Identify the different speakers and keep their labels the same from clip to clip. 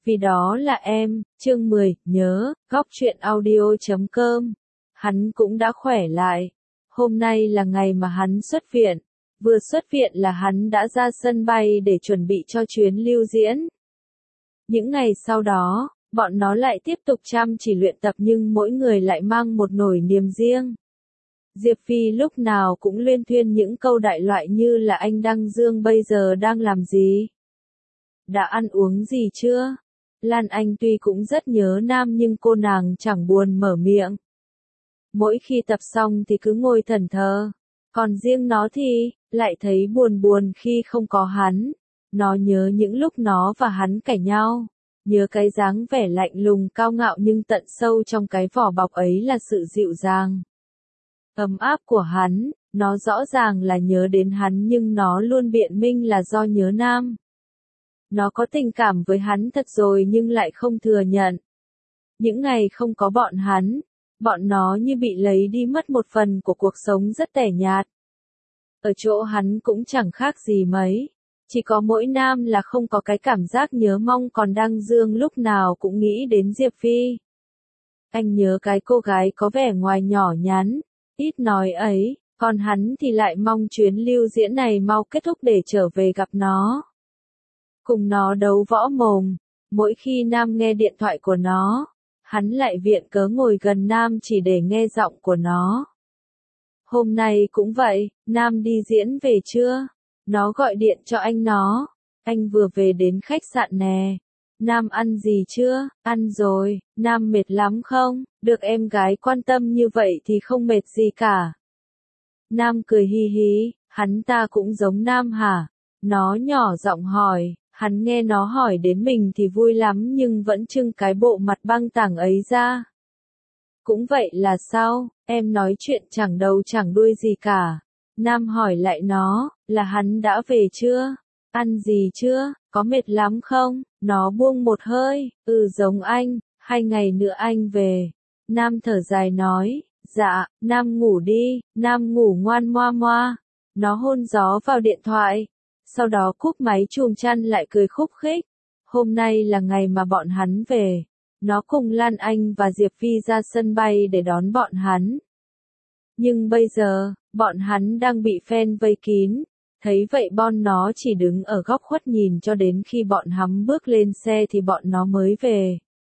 Speaker 1: Vì đó là em, chương 10, nhớ, góc truyện audio.com. Hắn cũng đã khỏe lại. Hôm nay là ngày mà hắn xuất viện. Vừa xuất viện là hắn đã ra sân bay để chuẩn bị cho chuyến lưu diễn. Những ngày sau đó, bọn nó lại tiếp tục chăm chỉ luyện tập nhưng mỗi người lại mang một nỗi niềm riêng. Diệp Phi lúc nào cũng luyên thuyên những câu đại loại như là anh Đăng Dương bây giờ đang làm gì? Đã ăn uống gì chưa? Lan Anh tuy cũng rất nhớ Nam nhưng cô nàng chẳng buồn mở miệng. Mỗi khi tập xong thì cứ ngồi thẫn thờ. Còn riêng nó thì, lại thấy buồn buồn khi không có hắn. Nó nhớ những lúc nó và hắn cãi nhau. Nhớ cái dáng vẻ lạnh lùng cao ngạo nhưng tận sâu trong cái vỏ bọc ấy là sự dịu dàng, ấm áp của hắn. Nó rõ ràng là nhớ đến hắn nhưng nó luôn biện minh là do nhớ Nam. Nó có tình cảm với hắn thật rồi nhưng lại không thừa nhận. Những ngày không có bọn hắn, bọn nó như bị lấy đi mất một phần của cuộc sống rất tẻ nhạt. Ở chỗ hắn cũng chẳng khác gì mấy. Chỉ có mỗi Nam là không có cái cảm giác nhớ mong, còn Đăng Dương lúc nào cũng nghĩ đến Diệp Phi. Anh nhớ cái cô gái có vẻ ngoài nhỏ nhắn, ít nói ấy, còn hắn thì lại mong chuyến lưu diễn này mau kết thúc để trở về gặp nó. Cùng nó đấu võ mồm. Mỗi khi Nam nghe điện thoại của nó, hắn lại viện cớ ngồi gần Nam chỉ để nghe giọng của nó. Hôm nay cũng vậy, Nam đi diễn về chưa? Nó gọi điện cho anh nó. Anh vừa về đến khách sạn nè. Nam ăn gì chưa? Ăn rồi. Nam mệt lắm không? Được em gái quan tâm như vậy thì không mệt gì cả. Nam cười hi hi, hắn ta cũng giống Nam hả? Nó nhỏ giọng hỏi. Hắn nghe nó hỏi đến mình thì vui lắm nhưng vẫn trưng cái bộ mặt băng tảng ấy ra. Cũng vậy là sao? Em nói chuyện chẳng đầu chẳng đuôi gì cả. Nam hỏi lại nó, là hắn đã về chưa? Ăn gì chưa? Có mệt lắm không? Nó buông một hơi, giống anh, 2 ngày nữa anh về. Nam thở dài nói, dạ, Nam ngủ đi, Nam ngủ ngoan moa moa. Nó hôn gió vào điện thoại. Sau đó cúp máy chùm chăn lại cười khúc khích. Hôm nay là ngày mà bọn hắn về. Nó cùng Lan Anh và Diệp Phi ra sân bay để đón bọn hắn. Nhưng bây giờ, bọn hắn đang bị fan vây kín. Thấy vậy bọn nó chỉ đứng ở góc khuất nhìn cho đến khi bọn hắn bước lên xe thì bọn nó mới về.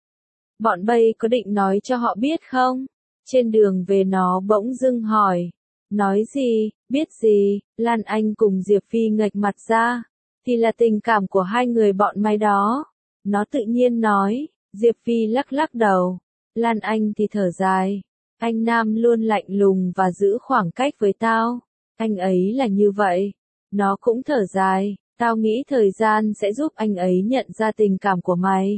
Speaker 1: Bọn bay có định nói cho họ biết không? Trên đường về nó bỗng dưng hỏi. Nói gì, biết gì? Lan Anh cùng Diệp Phi nghệch mặt ra. Thì là tình cảm của hai người bọn mày đó. Nó tự nhiên nói. Diệp Phi lắc lắc đầu. Lan Anh thì thở dài. Anh Nam luôn lạnh lùng và giữ khoảng cách với tao. Anh ấy là như vậy. Nó cũng thở dài. Tao nghĩ thời gian sẽ giúp anh ấy nhận ra tình cảm của mày.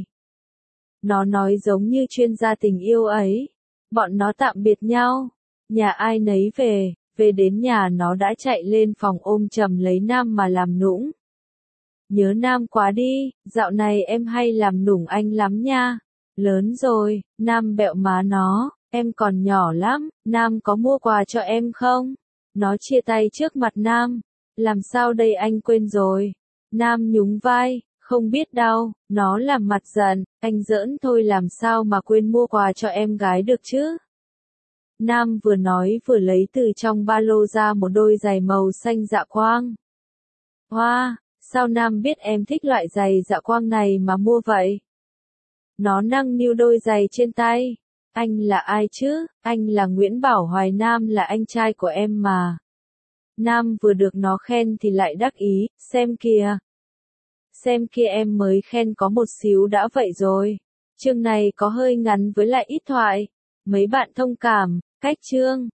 Speaker 1: Nó nói giống như chuyên gia tình yêu ấy. Bọn nó tạm biệt nhau. Nhà ai nấy về. Về đến nhà nó đã chạy lên phòng ôm chầm lấy Nam mà làm nũng. Nhớ Nam quá đi, dạo này em hay làm nũng anh lắm nha. Lớn rồi, Nam bẹo má nó, em còn nhỏ lắm, Nam có mua quà cho em không? Nó chia tay trước mặt Nam. Làm sao đây anh quên rồi? Nam nhún vai, không biết đâu, nó làm mặt giận, anh giỡn thôi làm sao mà quên mua quà cho em gái được chứ? Nam vừa nói vừa lấy từ trong ba lô ra một đôi giày màu xanh dạ quang. Hoa, sao Nam biết em thích loại giày dạ quang này mà mua vậy? Nó nâng niu đôi giày trên tay. Anh là ai chứ? Anh là Nguyễn Bảo Hoài, Nam là anh trai của em mà. Nam vừa được nó khen thì lại đắc ý, xem kìa. Xem kia em mới khen có một xíu đã vậy rồi. Chương này có hơi ngắn với lại ít thoại. Mấy bạn thông cảm, cách chương.